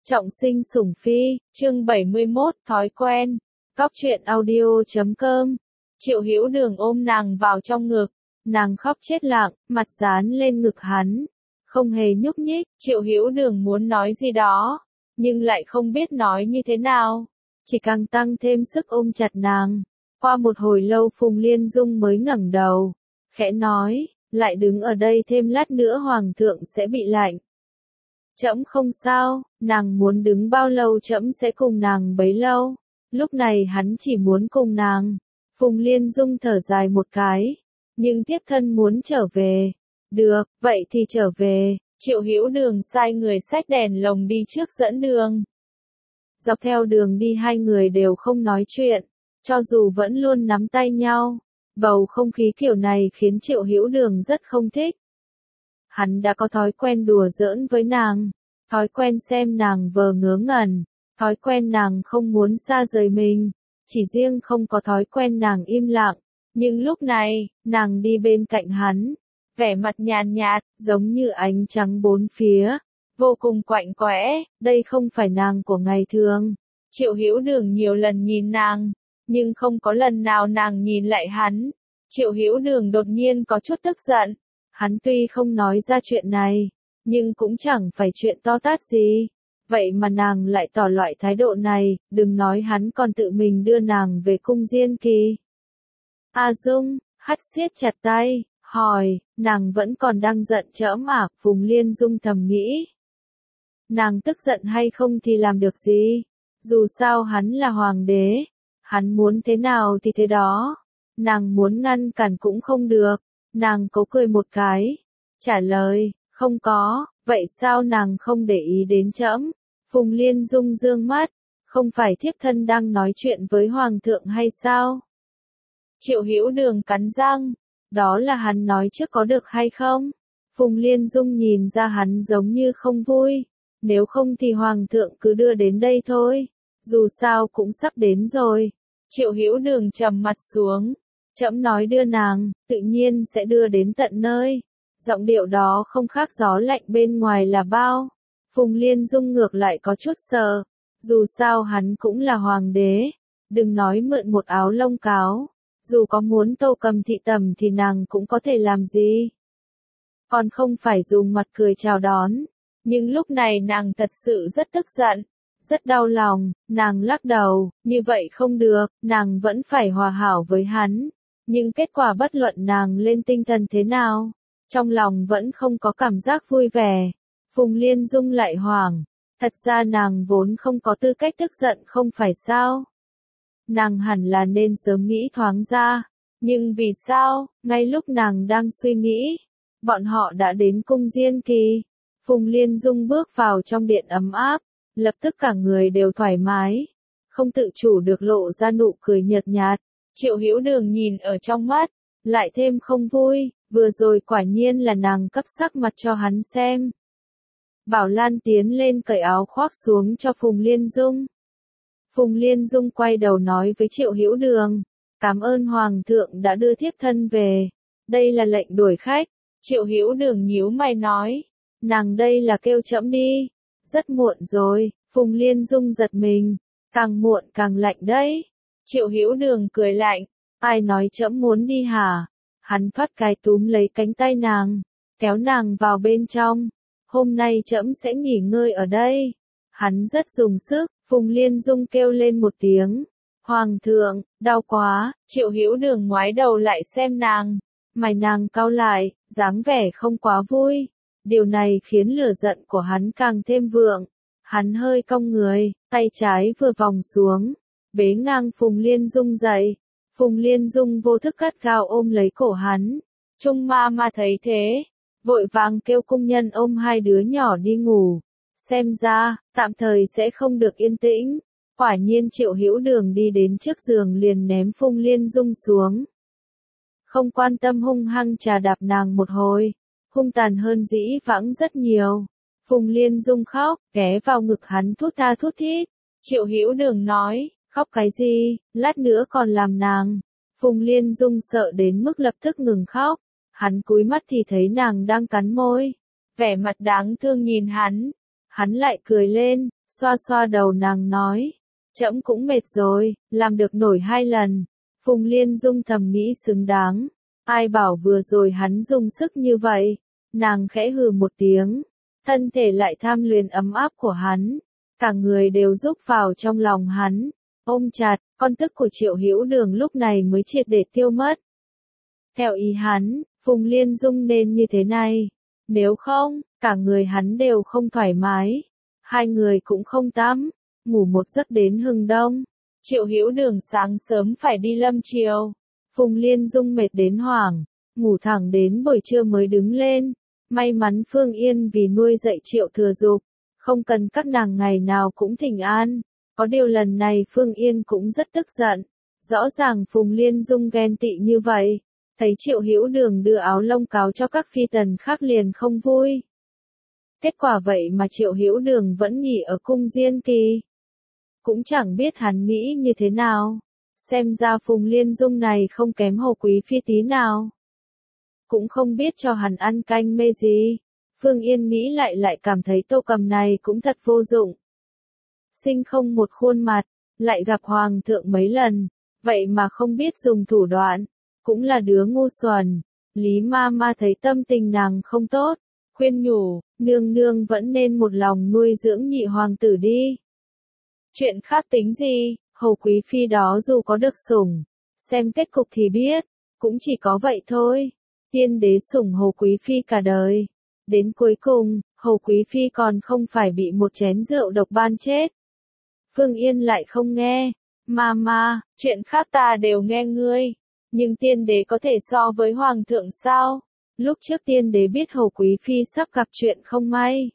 Trọng sinh sủng phi, chương 71, thói quen. Cóc truyện audio.com. Triệu Hữu Đường ôm nàng vào trong ngực, nàng khóc chết lặng, mặt dán lên ngực hắn, không hề nhúc nhích. Triệu Hữu Đường muốn nói gì đó, nhưng lại không biết nói như thế nào, chỉ càng tăng thêm sức ôm chặt nàng. Qua một hồi lâu Phùng Liên Dung mới ngẩng đầu, khẽ nói, lại đứng ở đây thêm lát nữa hoàng thượng sẽ bị lạnh. Trẫm không sao, nàng muốn đứng bao lâu trẫm sẽ cùng nàng bấy lâu. Lúc này hắn chỉ muốn cùng nàng. Phùng Liên Dung thở dài một cái, nhưng thiếp thân muốn trở về. Được, vậy thì trở về. Triệu Hữu Đường sai người xách đèn lồng đi trước dẫn đường. Dọc theo đường đi hai người đều không nói chuyện, cho dù vẫn luôn nắm tay nhau. Bầu không khí kiểu này khiến Triệu Hữu Đường rất không thích. Hắn đã có thói quen đùa giỡn với nàng, thói quen xem nàng vờ ngớ ngẩn, thói quen nàng không muốn xa rời mình, chỉ riêng không có thói quen nàng im lặng. Nhưng lúc này, nàng đi bên cạnh hắn, vẻ mặt nhàn nhạt, giống như ánh trăng bốn phía, vô cùng quạnh quẽ, đây không phải nàng của ngày thường. Triệu Hữu Đường nhiều lần nhìn nàng, nhưng không có lần nào nàng nhìn lại hắn. Triệu Hữu Đường đột nhiên có chút tức giận. Hắn tuy không nói ra chuyện này, nhưng cũng chẳng phải chuyện to tát gì. Vậy mà nàng lại tỏ loại thái độ này, đừng nói hắn còn tự mình đưa nàng về cung Diên Kỳ. A Dung, hắt siết chặt tay, hỏi, nàng vẫn còn đang giận trẫm à? Phùng Liên Dung thầm nghĩ. Nàng tức giận hay không thì làm được gì, dù sao hắn là hoàng đế, hắn muốn thế nào thì thế đó, nàng muốn ngăn cản cũng không được. Nàng cố cười một cái, trả lời, không có, vậy sao nàng không để ý đến trẫm? Phùng Liên Dung dương mắt, không phải thiếp thân đang nói chuyện với hoàng thượng hay sao? Triệu Hữu Đường cắn răng, đó là hắn nói trước có được hay không? Phùng Liên Dung nhìn ra hắn giống như không vui, nếu không thì hoàng thượng cứ đưa đến đây thôi, dù sao cũng sắp đến rồi. Triệu Hữu Đường trầm mặt xuống. Trẫm nói đưa nàng, tự nhiên sẽ đưa đến tận nơi. Giọng điệu đó không khác gió lạnh bên ngoài là bao. Phùng Liên Dung ngược lại có chút sợ. Dù sao hắn cũng là hoàng đế. Đừng nói mượn một áo lông cáo. Dù có muốn Tô Cầm thị tầm thì nàng cũng có thể làm gì. Còn không phải dùng mặt cười chào đón. Nhưng lúc này nàng thật sự rất tức giận. Rất đau lòng, nàng lắc đầu, như vậy không được, nàng vẫn phải hòa hảo với hắn. Nhưng kết quả bất luận nàng lên tinh thần thế nào, trong lòng vẫn không có cảm giác vui vẻ. Phùng Liên Dung lại hoảng, thật ra nàng vốn không có tư cách tức giận không phải sao? Nàng hẳn là nên sớm nghĩ thoáng ra, nhưng vì sao, ngay lúc nàng đang suy nghĩ, bọn họ đã đến cung Diên Kỳ. Phùng Liên Dung bước vào trong điện ấm áp, lập tức cả người đều thoải mái, không tự chủ được lộ ra nụ cười nhợt nhạt. Triệu Hữu Đường nhìn ở trong mắt, lại thêm không vui, vừa rồi quả nhiên là nàng cấp sắc mặt cho hắn xem. Bảo Lan tiến lên cởi áo khoác xuống cho Phùng Liên Dung. Phùng Liên Dung quay đầu nói với Triệu Hữu Đường, cảm ơn hoàng thượng đã đưa thiếp thân về, đây là lệnh đuổi khách. Triệu Hữu Đường nhíu mày nói, nàng đây là kêu trẫm đi, rất muộn rồi. Phùng Liên Dung giật mình, càng muộn càng lạnh đấy. Triệu Hữu Đường cười lạnh, ai nói trẫm muốn đi hả? Hắn phất cái túm lấy cánh tay nàng, kéo nàng vào bên trong. Hôm nay trẫm sẽ nghỉ ngơi ở đây. Hắn rất dùng sức. Phùng Liên Dung kêu lên một tiếng. Hoàng thượng, đau quá. Triệu Hữu Đường ngoái đầu lại xem nàng. Mày nàng cau lại, dáng vẻ không quá vui. Điều này khiến lửa giận của hắn càng thêm vượng. Hắn hơi cong người, tay trái vừa vòng xuống, bế ngang Phùng Liên Dung dậy. Phùng Liên Dung vô thức gắt gao ôm lấy cổ hắn. Trung ma thấy thế, vội vàng kêu cung nhân ôm hai đứa nhỏ đi ngủ. Xem ra, tạm thời sẽ không được yên tĩnh. Quả nhiên Triệu Hữu Đường đi đến trước giường liền ném Phùng Liên Dung xuống. Không quan tâm hung hăng chà đạp nàng một hồi, hung tàn hơn dĩ vãng rất nhiều. Phùng Liên Dung khóc, ghé vào ngực hắn thút tha thút thít. Triệu Hữu Đường nói, khóc cái gì, lát nữa còn làm nàng. Phùng Liên Dung sợ đến mức lập tức ngừng khóc. Hắn cúi mắt thì thấy nàng đang cắn môi, vẻ mặt đáng thương nhìn hắn. Hắn lại cười lên, Xoa xoa đầu nàng nói, trẫm cũng mệt rồi, làm được nổi 2 lần. Phùng Liên Dung thầm nghĩ xứng đáng, ai bảo vừa rồi hắn dùng sức như vậy. Nàng khẽ hừ một tiếng, thân thể lại tham luyến ấm áp của hắn, cả người đều rúc vào trong lòng hắn, ôm chặt, con tức của Triệu Hữu Đường lúc này mới triệt để tiêu mất. Theo ý hắn, Phùng Liên Dung nên như thế này, nếu không, cả người hắn đều không thoải mái, hai người cũng không tắm, ngủ một giấc đến hừng đông. Triệu Hữu Đường sáng sớm phải đi lâm triều, Phùng Liên Dung mệt đến hoảng, ngủ thẳng đến buổi trưa mới đứng lên. May mắn Phương Yên vì nuôi dạy Triệu Thừa Dục, không cần các nàng ngày nào cũng thỉnh an. Có điều lần này Phương Yên cũng rất tức giận. Rõ ràng Phùng Liên Dung ghen tị như vậy, thấy Triệu Hữu Đường đưa áo lông cáo cho các phi tần khác liền không vui. Kết quả vậy mà Triệu Hữu Đường vẫn nghỉ ở cung Diên Kỳ. Cũng chẳng biết hắn nghĩ như thế nào. Xem ra Phùng Liên Dung này không kém Hồ Quý Phi tí nào. Cũng không biết cho hắn ăn canh mê gì. Phương Yên nghĩ lại cảm thấy Tô Cầm này cũng thật vô dụng. Sinh không một khuôn mặt, lại gặp Hoàng thượng mấy lần, vậy mà không biết dùng thủ đoạn, cũng là đứa ngu xuẩn. Lý ma ma thấy tâm tình nàng không tốt, khuyên nhủ, nương nương vẫn nên một lòng nuôi dưỡng nhị hoàng tử đi. Chuyện khác tính gì, Hầu Quý Phi đó dù có được sủng, xem kết cục thì biết, cũng chỉ có vậy thôi. Tiên đế sủng Hầu Quý Phi cả đời. Đến cuối cùng, Hầu Quý Phi còn không phải bị một chén rượu độc ban chết. Phương Yên lại không nghe. Mama, chuyện khác ta đều nghe ngươi. Nhưng tiên đế có thể so với hoàng thượng sao? Lúc trước tiên đế biết Hầu Quý Phi sắp gặp chuyện không may.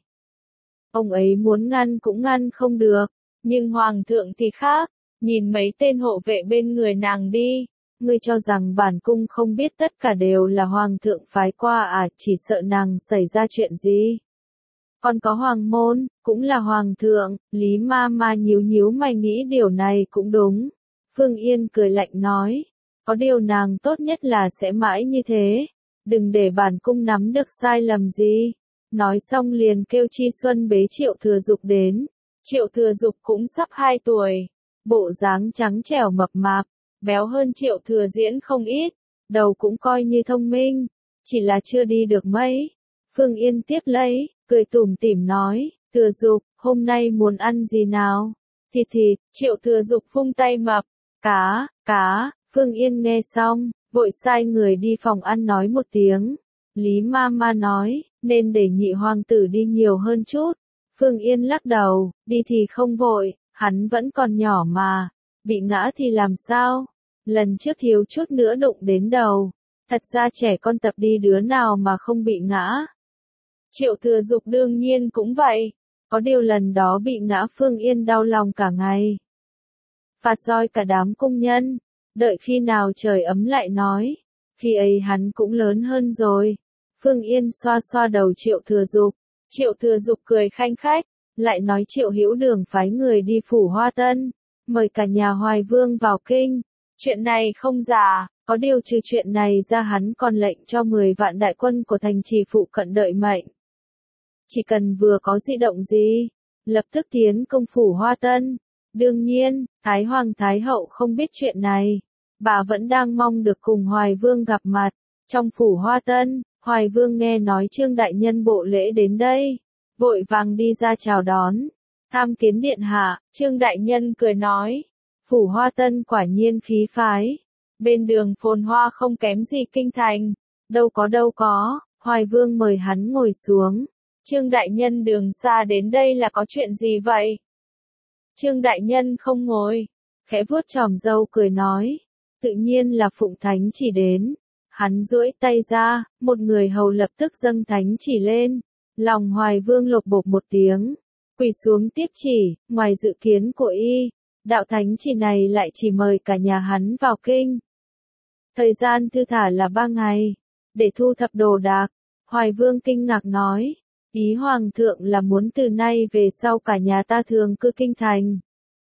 Ông ấy muốn ngăn cũng ngăn không được. Nhưng hoàng thượng thì khác. Nhìn mấy tên hộ vệ bên người nàng đi. Ngươi cho rằng bản cung không biết tất cả đều là hoàng thượng phái qua à, chỉ sợ nàng xảy ra chuyện gì. Còn có hoàng môn, cũng là hoàng thượng. Lý ma ma nhíu mày nghĩ điều này cũng đúng. Phương Yên cười lạnh nói, có điều nàng tốt nhất là sẽ mãi như thế. Đừng để bản cung nắm được sai lầm gì. Nói xong liền kêu Chi Xuân bế Triệu Thừa Dục đến. Triệu Thừa Dục cũng sắp 2 tuổi. Bộ dáng trắng trẻo mập mạp, béo hơn Triệu Thừa Diễn không ít, đầu cũng coi như thông minh, chỉ là chưa đi được mấy. Phương Yên tiếp lấy, cười tủm tỉm nói, Thừa Dục, hôm nay muốn ăn gì nào? Thịt. Triệu Thừa Dục vung tay mập, cá. Phương Yên nghe xong, vội sai người đi phòng ăn nói một tiếng. Lý ma ma nói, nên để nhị hoàng tử đi nhiều hơn chút. Phương Yên lắc đầu, đi thì không vội, hắn vẫn còn nhỏ mà, bị ngã thì làm sao? Lần trước thiếu chút nữa đụng đến đầu. Thật ra trẻ con tập đi đứa nào mà không bị ngã. Triệu Thừa Dục đương nhiên cũng vậy. Có điều lần đó bị ngã Phương Yên đau lòng cả ngày. Phạt roi cả đám cung nhân. Đợi khi nào trời ấm lại nói. Khi ấy hắn cũng lớn hơn rồi. Phương Yên xoa xoa đầu Triệu Thừa Dục. Triệu Thừa Dục cười khanh khách. Lại nói Triệu Hữu Đường phái người đi phủ Hoa Tân. Mời cả nhà Hoài Vương vào kinh. Chuyện này không giả, có điều trừ chuyện này ra hắn còn lệnh cho 10 vạn đại quân của thành trì phụ cận đợi mệnh. Chỉ cần vừa có dị động gì, lập tức tiến công phủ Hoa Tân. Đương nhiên, Thái Hoàng Thái Hậu không biết chuyện này. Bà vẫn đang mong được cùng Hoài Vương gặp mặt. Trong phủ Hoa Tân, Hoài Vương nghe nói Trương Đại Nhân bộ lễ đến đây. Vội vàng đi ra chào đón. Tham kiến điện hạ, Trương Đại Nhân cười nói. Phủ Hoa Tân quả nhiên khí phái. Bên đường phồn hoa không kém gì kinh thành. Đâu có, Hoài Vương mời hắn ngồi xuống. Trương Đại Nhân đường xa đến đây là có chuyện gì vậy? Trương Đại Nhân không ngồi. Khẽ vuốt chòm râu cười nói. Tự nhiên là Phụng Thánh chỉ đến. Hắn duỗi tay ra, một người hầu lập tức dâng thánh chỉ lên. Lòng Hoài Vương lột bột một tiếng. Quỳ xuống tiếp chỉ, ngoài dự kiến của y. Đạo thánh chỉ này lại chỉ mời cả nhà hắn vào kinh. Thời gian thư thả là 3 ngày. Để thu thập đồ đạc. Hoài Vương kinh ngạc nói. Ý Hoàng thượng là muốn từ nay về sau cả nhà ta thường cư kinh thành.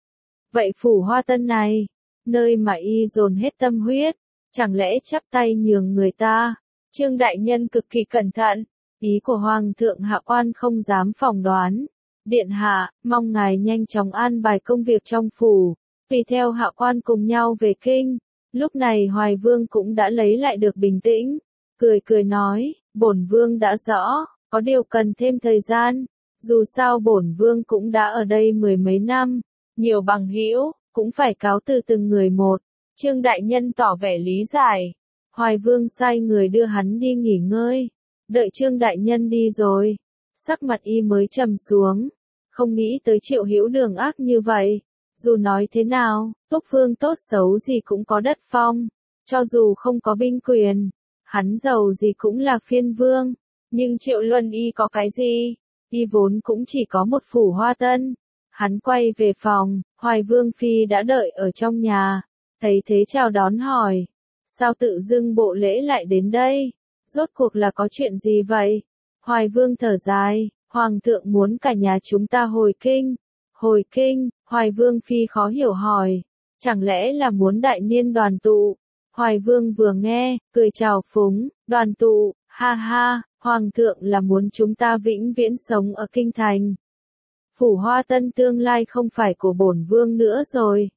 Vậy phủ Hoa Tân này, nơi mà y dồn hết tâm huyết, chẳng lẽ chắp tay nhường người ta? Trương Đại Nhân cực kỳ cẩn thận. Ý của Hoàng thượng hạ quan không dám phỏng đoán. Điện hạ, mong ngài nhanh chóng an bài công việc trong phủ, tùy theo hạ quan cùng nhau về kinh. Lúc này Hoài Vương cũng đã lấy lại được bình tĩnh, cười cười nói, bổn vương đã rõ, có điều cần thêm thời gian, dù sao bổn vương cũng đã ở đây mười mấy năm, nhiều bằng hữu, cũng phải cáo từ từng người một. Trương đại nhân tỏ vẻ lý giải, Hoài Vương sai người đưa hắn đi nghỉ ngơi, đợi Trương đại nhân đi rồi, sắc mặt y mới trầm xuống, không nghĩ tới Triệu Hữu Đường ác như vậy. Dù nói thế nào, Túc Vương tốt xấu gì cũng có đất phong, cho dù không có binh quyền, hắn giàu gì cũng là phiên vương, nhưng Triệu Luân y có cái gì? Y vốn cũng chỉ có một phủ Hoa Tân. Hắn quay về phòng, Hoài Vương phi đã đợi ở trong nhà, thấy thế chào đón hỏi, sao tự dưng bộ lễ lại đến đây? Rốt cuộc là có chuyện gì vậy? Hoài Vương thở dài, Hoàng thượng muốn cả nhà chúng ta hồi kinh. Hồi kinh, Hoài Vương phi khó hiểu hỏi, chẳng lẽ là muốn đại niên đoàn tụ? Hoài Vương vừa nghe, cười chào phúng, đoàn tụ, ha ha, Hoàng thượng là muốn chúng ta vĩnh viễn sống ở kinh thành. Phủ Hoa Tân tương lai không phải của bổn vương nữa rồi.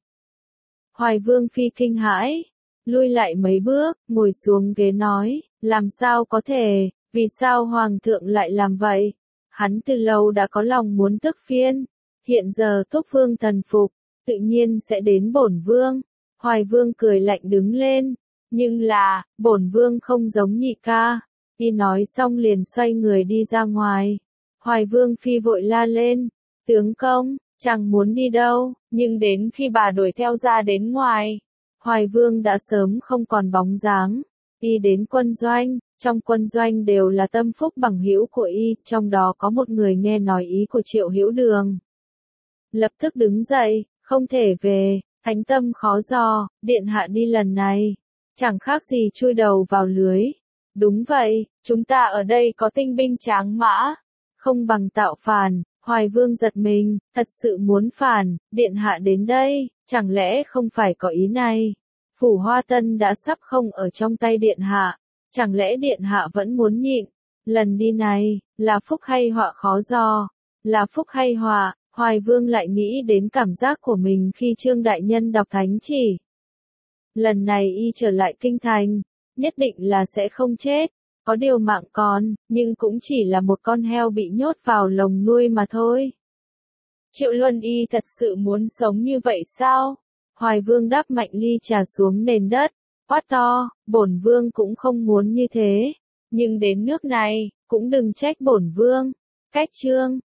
Hoài Vương phi kinh hãi, lui lại mấy bước, ngồi xuống ghế nói, làm sao có thể, vì sao Hoàng thượng lại làm vậy? Hắn từ lâu đã có lòng muốn tước phiên. Hiện giờ Túc Vương thần phục, tự nhiên sẽ đến bổn vương. Hoài Vương cười lạnh đứng lên, nhưng là, bổn vương không giống nhị ca. Y nói xong liền xoay người đi ra ngoài. Hoài Vương phi vội la lên, tướng công, chẳng muốn đi đâu, nhưng đến khi bà đuổi theo ra đến ngoài, Hoài Vương đã sớm không còn bóng dáng. Y đến quân doanh, trong quân doanh đều là tâm phúc bằng hữu của y, trong đó có một người nghe nói ý của Triệu Hữu Đường. Lập tức đứng dậy, không thể về, thánh tâm khó dò, điện hạ đi lần này, chẳng khác gì chui đầu vào lưới. Đúng vậy, chúng ta ở đây có tinh binh tráng mã, không bằng tạo phản. Hoài Vương giật mình, thật sự muốn phản, điện hạ đến đây, chẳng lẽ không phải có ý này? Phủ Hoa Tân đã sắp không ở trong tay điện hạ, chẳng lẽ điện hạ vẫn muốn nhịn? Lần đi này, là phúc hay họa khó dò, là phúc hay họa? Hoài Vương lại nghĩ đến cảm giác của mình khi Trương đại nhân đọc thánh chỉ. Lần này y trở lại kinh thành, nhất định là sẽ không chết, có điều mạng còn, nhưng cũng chỉ là một con heo bị nhốt vào lồng nuôi mà thôi. Triệu Luân y thật sự muốn sống như vậy sao? Hoài Vương đáp mạnh ly trà xuống nền đất, quát to, bổn vương cũng không muốn như thế, nhưng đến nước này, cũng đừng trách bổn vương. Cách chương